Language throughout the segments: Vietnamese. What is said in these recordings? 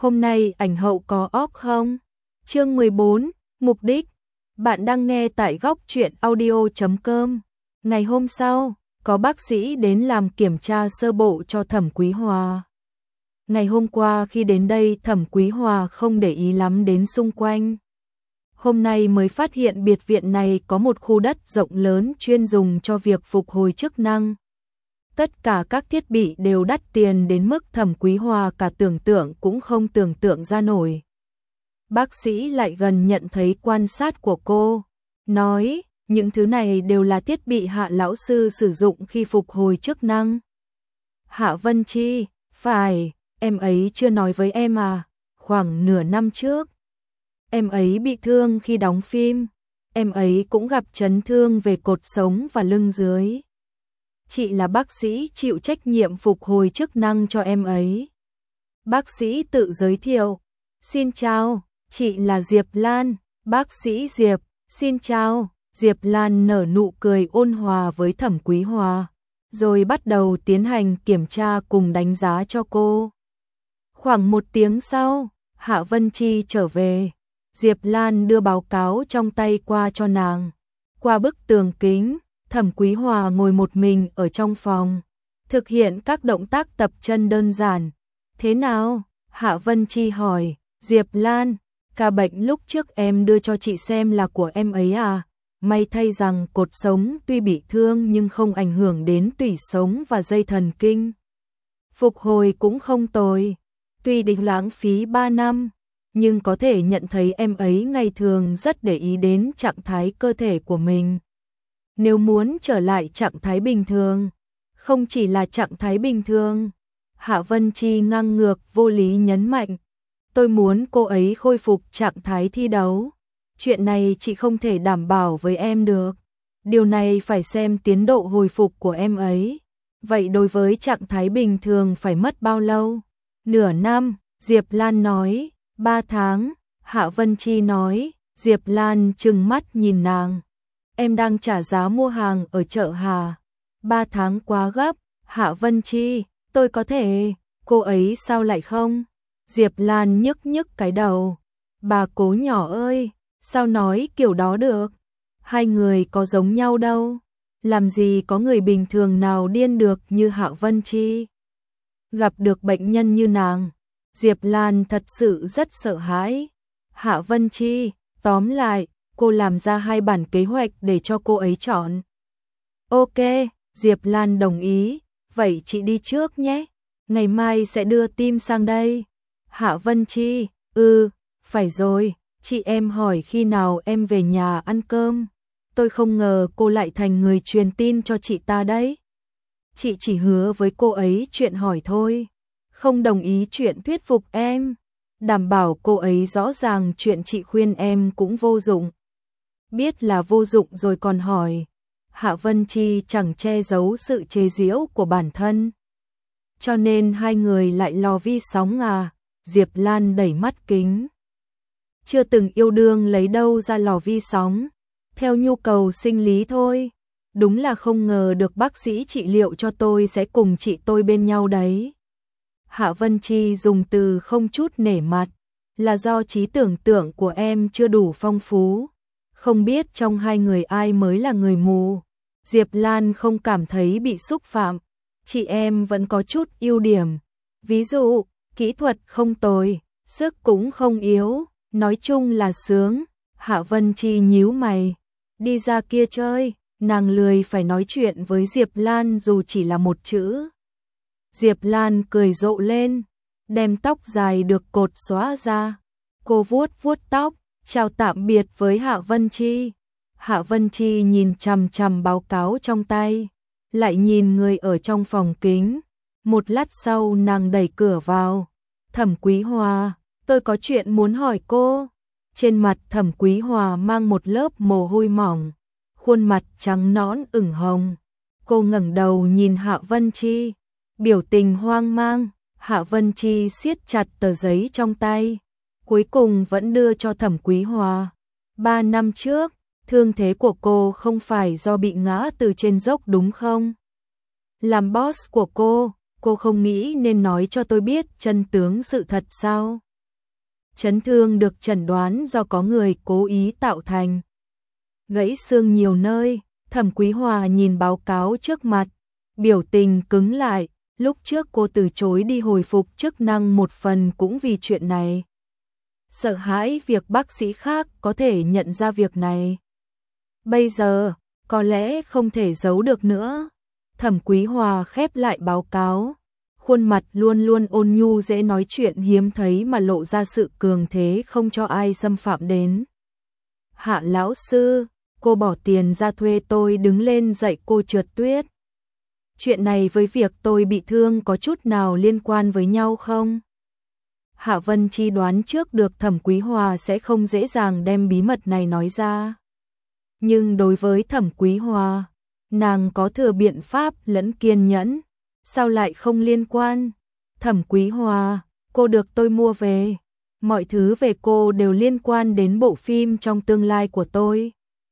Hôm nay ảnh hậu có off không? Chương 14, mục đích. Bạn đang nghe tại góc truyện audio.com. Ngày hôm sau, có bác sĩ đến làm kiểm tra sơ bộ cho Thẩm Quý Hòa. Ngày hôm qua khi đến đây Thẩm Quý Hòa không để ý lắm đến xung quanh. Hôm nay mới phát hiện biệt viện này có một khu đất rộng lớn chuyên dùng cho việc phục hồi chức năng. Tất cả các thiết bị đều đắt tiền đến mức Thẩm Quý Hòa cả tưởng tượng cũng không tưởng tượng ra nổi. Bác sĩ lại gần nhận thấy quan sát của cô, nói, những thứ này đều là thiết bị Hạ lão sư sử dụng khi phục hồi chức năng. Hạ Vân Chi, phải, em ấy chưa nói với em à, khoảng nửa năm trước. Em ấy bị thương khi đóng phim, em ấy cũng gặp chấn thương về cột sống và lưng dưới. Chị là bác sĩ chịu trách nhiệm phục hồi chức năng cho em ấy. Bác sĩ tự giới thiệu, xin chào, chị là Diệp Lan, bác sĩ Diệp, xin chào. Diệp Lan nở nụ cười ôn hòa với Thẩm Quý Hòa, rồi bắt đầu tiến hành kiểm tra cùng đánh giá cho cô. Khoảng 1 tiếng sau, Hạ Vân Chi trở về, Diệp Lan đưa báo cáo trong tay qua cho nàng. Qua bức tường kính, Thẩm Quý Hòa ngồi một mình ở trong phòng, thực hiện các động tác tập chân đơn giản. Thế nào? Hạ Vân Chi hỏi. Diệp Lan, ca bệnh lúc trước em đưa cho chị xem là của em ấy à? May thay rằng cột sống tuy bị thương nhưng không ảnh hưởng đến tủy sống và dây thần kinh. Phục hồi cũng không tồi, tuy định lãng phí 3 năm, nhưng có thể nhận thấy em ấy ngày thường rất để ý đến trạng thái cơ thể của mình. Nếu muốn trở lại trạng thái bình thường, không chỉ là trạng thái bình thường, Hạ Vân Chi ngang ngược vô lý nhấn mạnh, tôi muốn cô ấy khôi phục trạng thái thi đấu. Chuyện này chị không thể đảm bảo với em được. Điều này phải xem tiến độ hồi phục của em ấy. Vậy đối với trạng thái bình thường phải mất bao lâu? Nửa năm, Diệp Lan nói. 3 tháng, Hạ Vân Chi nói. Diệp Lan trừng mắt nhìn nàng. Em đang trả giá mua hàng ở chợ Hà. 3 tháng quá gấp. Hạ Vân Chi, tôi có thể. Cô ấy sao lại không? Diệp Lan nhức nhức cái đầu. Bà Cố nhỏ ơi, sao nói kiểu đó được? Hai người có giống nhau đâu. Làm gì có người bình thường nào điên được như Hạ Vân Chi. Gặp được bệnh nhân như nàng, Diệp Lan thật sự rất sợ hãi. Hạ Vân Chi, tóm lại, cô làm ra 2 bản kế hoạch để cho cô ấy chọn. Ok, Diệp Lan đồng ý, vậy chị đi trước nhé. Ngày mai sẽ đưa team sang đây. Hạ Vân Chi, phải rồi, chị em hỏi khi nào em về nhà ăn cơm. Tôi không ngờ cô lại thành người truyền tin cho chị ta đấy. Chị chỉ hứa với cô ấy chuyện hỏi thôi, không đồng ý chuyện thuyết phục em. Đảm bảo cô ấy rõ ràng chuyện chị khuyên em cũng vô dụng. Biết là vô dụng rồi còn hỏi. Hạ Vân Chi chẳng che giấu sự chế giễu của bản thân. Cho nên hai người lại lò vi sóng à? Diệp Lan đẩy mắt kính. Chưa từng yêu đương lấy đâu ra lò vi sóng, theo nhu cầu sinh lý thôi. Đúng là không ngờ được bác sĩ trị liệu cho tôi sẽ cùng chị tôi bên nhau đấy. Hạ Vân Chi dùng từ không chút nể mặt, là do trí tưởng tượng của em chưa đủ phong phú. Không biết trong hai người ai mới là người mù. Diệp Lan không cảm thấy bị xúc phạm. Chị em vẫn có chút ưu điểm. Ví dụ, kỹ thuật không tồi, sức cũng không yếu, nói chung là sướng. Hạ Vân Chi nhíu mày. Đi ra kia chơi, nàng lười phải nói chuyện với Diệp Lan dù chỉ là một chữ. Diệp Lan cười rộ lên, đem tóc dài được cột xóa ra. Cô vuốt vuốt tóc, chào tạm biệt với Hạ Vân Chi. Hạ Vân Chi nhìn chằm chằm báo cáo trong tay, lại nhìn người ở trong phòng kính. Một lát sau nàng đẩy cửa vào. Thẩm Quý Hòa, tôi có chuyện muốn hỏi cô. Trên mặt Thẩm Quý Hòa mang một lớp mồ hôi mỏng, khuôn mặt trắng nõn ửng hồng. Cô ngẩng đầu nhìn Hạ Vân Chi, biểu tình hoang mang. Hạ Vân Chi siết chặt tờ giấy trong tay, cuối cùng vẫn đưa cho Thẩm Quý Hòa. 3 năm trước, thương thế của cô không phải do bị ngã từ trên dốc đúng không? Làm boss của cô không nghĩ nên nói cho tôi biết chân tướng sự thật sao? Chấn thương được chẩn đoán do có người cố ý tạo thành. Gãy xương nhiều nơi, Thẩm Quý Hòa nhìn báo cáo trước mặt, biểu tình cứng lại, lúc trước cô từ chối đi hồi phục chức năng một phần cũng vì chuyện này. Sợ hãi việc bác sĩ khác có thể nhận ra việc này. Bây giờ, có lẽ không thể giấu được nữa. Thẩm Quý Hòa khép lại báo cáo, khuôn mặt luôn luôn ôn nhu dễ nói chuyện hiếm thấy mà lộ ra sự cường thế không cho ai xâm phạm đến. Hạ lão sư, cô bỏ tiền ra thuê tôi đứng lên dạy cô trượt tuyết. Chuyện này với việc tôi bị thương có chút nào liên quan với nhau không? Hạ Vân Chi đoán trước được Thẩm Quý Hòa sẽ không dễ dàng đem bí mật này nói ra. Nhưng đối với Thẩm Quý Hòa, nàng có thừa biện pháp lẫn kiên nhẫn, sao lại không liên quan? Thẩm Quý Hòa, cô được tôi mua về, mọi thứ về cô đều liên quan đến bộ phim trong tương lai của tôi.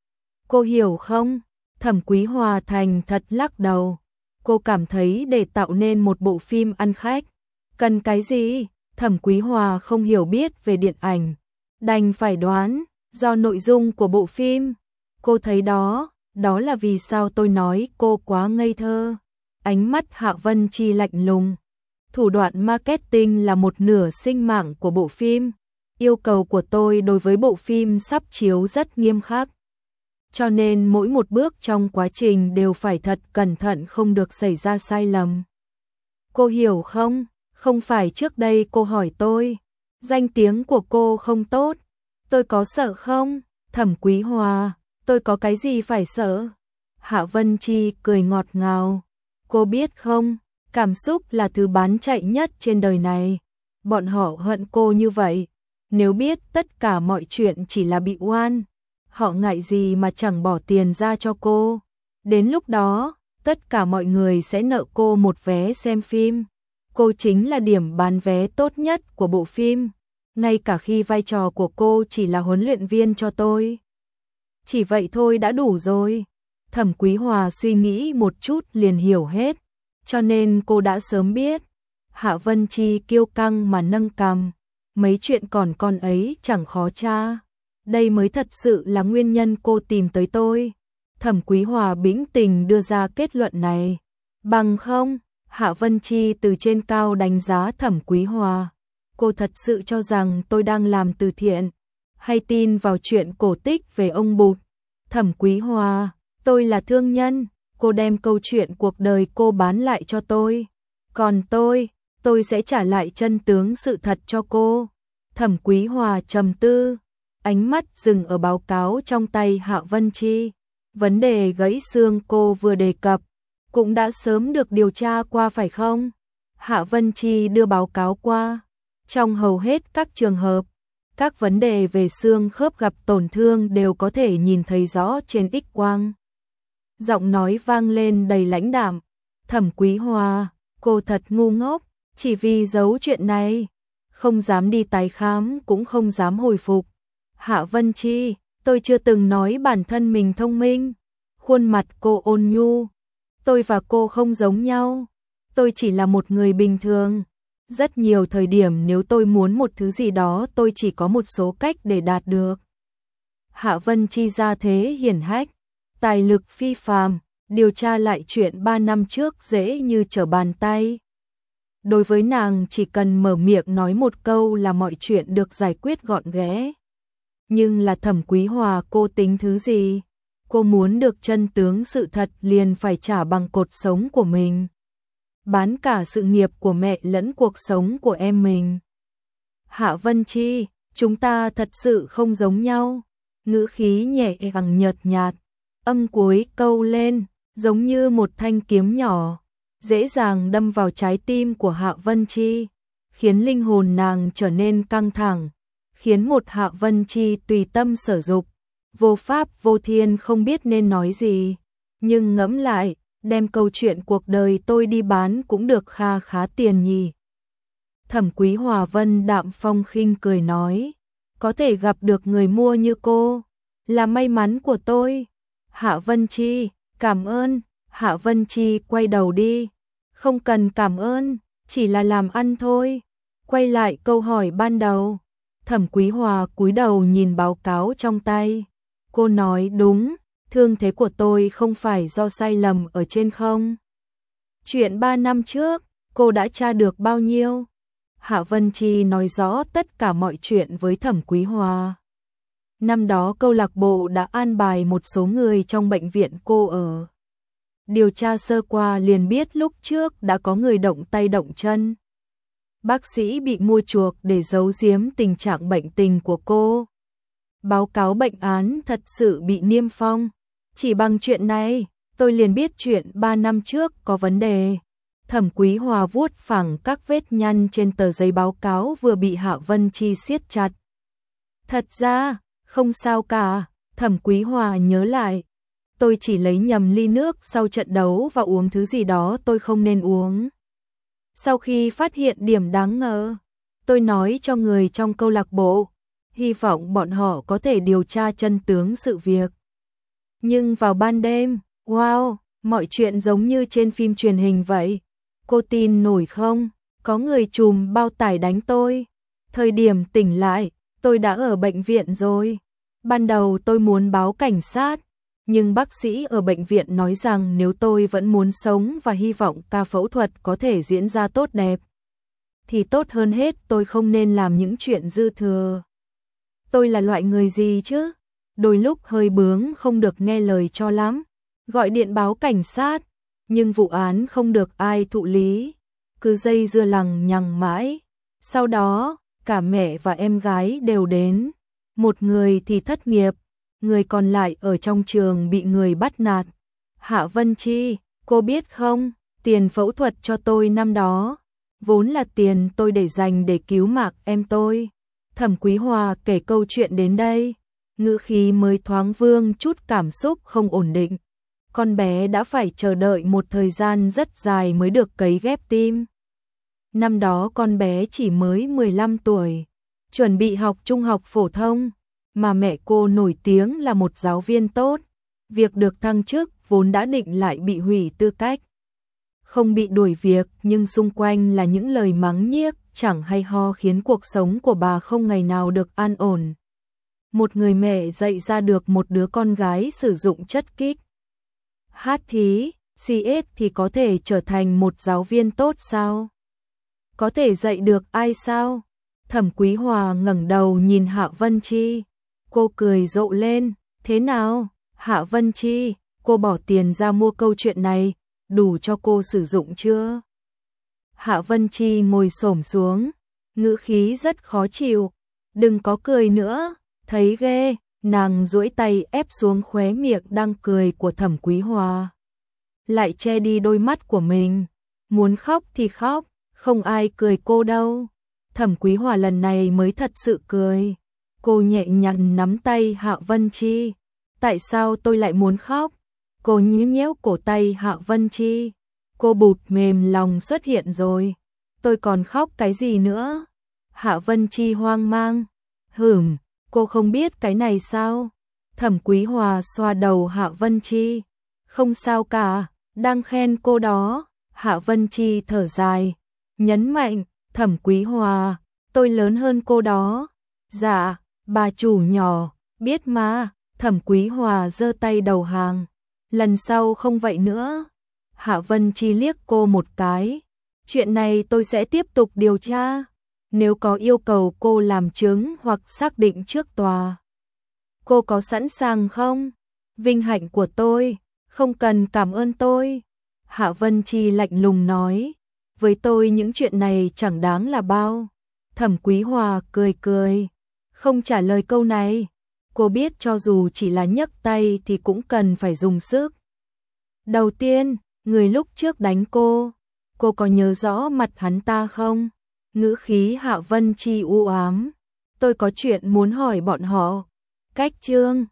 Cô hiểu không? Thẩm Quý Hòa thành thật lắc đầu. Cô cảm thấy để tạo nên một bộ phim ăn khách, cần cái gì? Thẩm Quý Hòa không hiểu biết về điện ảnh, đành phải đoán, do nội dung của bộ phim. Cô thấy đó là vì sao tôi nói cô quá ngây thơ. Ánh mắt Hạ Vân Chi lạnh lùng. Thủ đoạn marketing là một nửa sinh mạng của bộ phim. Yêu cầu của tôi đối với bộ phim sắp chiếu rất nghiêm khắc. Cho nên mỗi một bước trong quá trình đều phải thật cẩn thận không được xảy ra sai lầm. Cô hiểu không? Không phải trước đây cô hỏi tôi, danh tiếng của cô không tốt, tôi có sợ không? Thẩm Quý Hòa, tôi có cái gì phải sợ? Hạ Vân Chi cười ngọt ngào. Cô biết không, cảm xúc là thứ bán chạy nhất trên đời này. Bọn họ hận cô như vậy. Nếu biết tất cả mọi chuyện chỉ là bị oan, họ ngại gì mà chẳng bỏ tiền ra cho cô. Đến lúc đó, tất cả mọi người sẽ nợ cô một vé xem phim. Cô chính là điểm bán vé tốt nhất của bộ phim, ngay cả khi vai trò của cô chỉ là huấn luyện viên cho tôi. Chỉ vậy thôi đã đủ rồi. Thẩm Quý Hòa suy nghĩ một chút liền hiểu hết, cho nên cô đã sớm biết. Hạ Vân Chi kiêu căng mà nâng cằm, mấy chuyện còn con ấy chẳng khó tra. Đây mới thật sự là nguyên nhân cô tìm tới tôi. Thẩm Quý Hòa bĩnh tình đưa ra kết luận này. Bằng không, Hạ Vân Chi từ trên cao đánh giá Thẩm Quý Hòa. Cô thật sự cho rằng tôi đang làm từ thiện, hay tin vào chuyện cổ tích về ông Bụt. Thẩm Quý Hòa, tôi là thương nhân, cô đem câu chuyện cuộc đời cô bán lại cho tôi. Còn tôi sẽ trả lại chân tướng sự thật cho cô. Thẩm Quý Hòa trầm tư, ánh mắt dừng ở báo cáo trong tay Hạ Vân Chi. Vấn đề gãy xương cô vừa đề cập cũng đã sớm được điều tra qua phải không? Hạ Vân Chi đưa báo cáo qua. Trong hầu hết các trường hợp, các vấn đề về xương khớp gặp tổn thương đều có thể nhìn thấy rõ trên X-quang. Giọng nói vang lên đầy lãnh đạm. Thẩm Quý Hòa, cô thật ngu ngốc, chỉ vì giấu chuyện này, không dám đi tái khám cũng không dám hồi phục. Hạ Vân Chi, tôi chưa từng nói bản thân mình thông minh. Khuôn mặt cô ôn nhu. Tôi và cô không giống nhau. Tôi chỉ là một người bình thường. Rất nhiều thời điểm nếu tôi muốn một thứ gì đó tôi chỉ có một số cách để đạt được. Hạ Vân Chi ra thế hiển hách, tài lực phi phàm, điều tra lại chuyện 3 năm trước dễ như trở bàn tay. Đối với nàng chỉ cần mở miệng nói một câu là mọi chuyện được giải quyết gọn ghẽ. Nhưng là Thẩm Quý Hòa cô tính thứ gì? Cô muốn được chân tướng sự thật liền phải trả bằng cột sống của mình. Bán cả sự nghiệp của mẹ lẫn cuộc sống của em mình. Hạ Vân Chi, chúng ta thật sự không giống nhau. Ngữ khí nhẹ nhàng nhợt nhạt, âm cuối câu lên, giống như một thanh kiếm nhỏ, dễ dàng đâm vào trái tim của Hạ Vân Chi, khiến linh hồn nàng trở nên căng thẳng, khiến một Hạ Vân Chi tùy tâm sở dục, vô pháp vô thiên không biết nên nói gì. Nhưng ngẫm lại, đem câu chuyện cuộc đời tôi đi bán cũng được kha khá tiền nhỉ. Thẩm Quý Hòa vân đạm phong khinh cười nói, có thể gặp được người mua như cô, là may mắn của tôi. Hạ Vân Chi, cảm ơn. Hạ Vân Chi quay đầu đi, không cần cảm ơn, chỉ là làm ăn thôi. Quay lại câu hỏi ban đầu, Thẩm Quý Hòa cúi đầu nhìn báo cáo trong tay. Cô nói đúng, thương thế của tôi không phải do sai lầm ở trên không. Chuyện 3 năm trước, cô đã tra được bao nhiêu? Hạ Vân Chi nói rõ tất cả mọi chuyện với Thẩm Quý Hòa. Năm đó câu lạc bộ đã an bài một số người trong bệnh viện cô ở. Điều tra sơ qua liền biết lúc trước đã có người động tay động chân. Bác sĩ bị mua chuộc để giấu giếm tình trạng bệnh tình của cô. Báo cáo bệnh án thật sự bị niêm phong. Chỉ bằng chuyện này, tôi liền biết chuyện 3 năm trước có vấn đề. Thẩm Quý Hòa vuốt phẳng các vết nhăn trên tờ giấy báo cáo vừa bị Hạ Vân Chi siết chặt. Thật ra, không sao cả, Thẩm Quý Hòa nhớ lại. Tôi chỉ lấy nhầm ly nước sau trận đấu và uống thứ gì đó tôi không nên uống. Sau khi phát hiện điểm đáng ngờ, tôi nói cho người trong câu lạc bộ, hy vọng bọn họ có thể điều tra chân tướng sự việc. Nhưng vào ban đêm, wow, mọi chuyện giống như trên phim truyền hình vậy. Cô tin nổi không? Có người trùm bao tải đánh tôi. Thời điểm tỉnh lại, tôi đã ở bệnh viện rồi. Ban đầu tôi muốn báo cảnh sát, nhưng bác sĩ ở bệnh viện nói rằng nếu tôi vẫn muốn sống và hy vọng ca phẫu thuật có thể diễn ra tốt đẹp, thì tốt hơn hết tôi không nên làm những chuyện dư thừa. Tôi là loại người gì chứ? Đôi lúc hơi bướng không được nghe lời cho lắm. Gọi điện báo cảnh sát, nhưng vụ án không được ai thụ lý. Cứ dây dưa lằng nhằng mãi. Sau đó, cả mẹ và em gái đều đến. Một người thì thất nghiệp, người còn lại ở trong trường bị người bắt nạt. Hạ Vân Chi, cô biết không, tiền phẫu thuật cho tôi năm đó, vốn là tiền tôi để dành để cứu mạng em tôi. Thẩm Quý Hòa kể câu chuyện đến đây, ngữ khí mới thoáng vương chút cảm xúc không ổn định. Con bé đã phải chờ đợi một thời gian rất dài mới được cấy ghép tim. Năm đó con bé chỉ mới 15 tuổi, chuẩn bị học trung học phổ thông, mà mẹ cô nổi tiếng là một giáo viên tốt. Việc được thăng chức vốn đã định lại bị hủy tư cách. Không bị đuổi việc nhưng xung quanh là những lời mắng nhiếc chẳng hay ho khiến cuộc sống của bà không ngày nào được an ổn. Một người mẹ dạy ra được một đứa con gái sử dụng chất kích hát thí, CS thì có thể trở thành một giáo viên tốt sao? Có thể dạy được ai sao? Thẩm Quý Hòa ngẩng đầu nhìn Hạ Vân Chi. Cô cười rộ lên. Thế nào? Hạ Vân Chi, cô bỏ tiền ra mua câu chuyện này, đủ cho cô sử dụng chưa? Hạ Vân Chi ngồi xổm xuống, ngữ khí rất khó chịu. Đừng có cười nữa, thấy ghê. Nàng duỗi tay ép xuống khóe miệng đang cười của Thẩm Quý Hòa. Lại che đi đôi mắt của mình. Muốn khóc thì khóc, không ai cười cô đâu. Thẩm Quý Hòa lần này mới thật sự cười. Cô nhẹ nhàng nắm tay Hạ Vân Chi. Tại sao tôi lại muốn khóc? Cô nhéo nhéo cổ tay Hạ Vân Chi. Cô bụt mềm lòng xuất hiện rồi. Tôi còn khóc cái gì nữa? Hạ Vân Chi hoang mang. Cô không biết cái này sao? Thẩm Quý Hòa xoa đầu Hạ Vân Chi. Không sao cả, đang khen cô đó. Hạ Vân Chi thở dài, nhấn mạnh, Thẩm Quý Hòa, tôi lớn hơn cô đó. Dạ, bà chủ nhỏ, biết mà. Thẩm Quý Hòa giơ tay đầu hàng. Lần sau không vậy nữa. Hạ Vân Chi liếc cô một cái. Chuyện này tôi sẽ tiếp tục điều tra. Nếu có yêu cầu cô làm chứng hoặc xác định trước tòa, cô có sẵn sàng không? Vinh hạnh của tôi, không cần cảm ơn tôi. Hạ Vân Chi lạnh lùng nói, với tôi những chuyện này chẳng đáng là bao. Thẩm Quý Hòa cười cười, không trả lời câu này. Cô biết cho dù chỉ là nhấc tay thì cũng cần phải dùng sức. Đầu tiên, người lúc trước đánh cô có nhớ rõ mặt hắn ta không? Ngữ khí Hạ Vân Chi u ám. Tôi có chuyện muốn hỏi bọn họ. Cách Trương,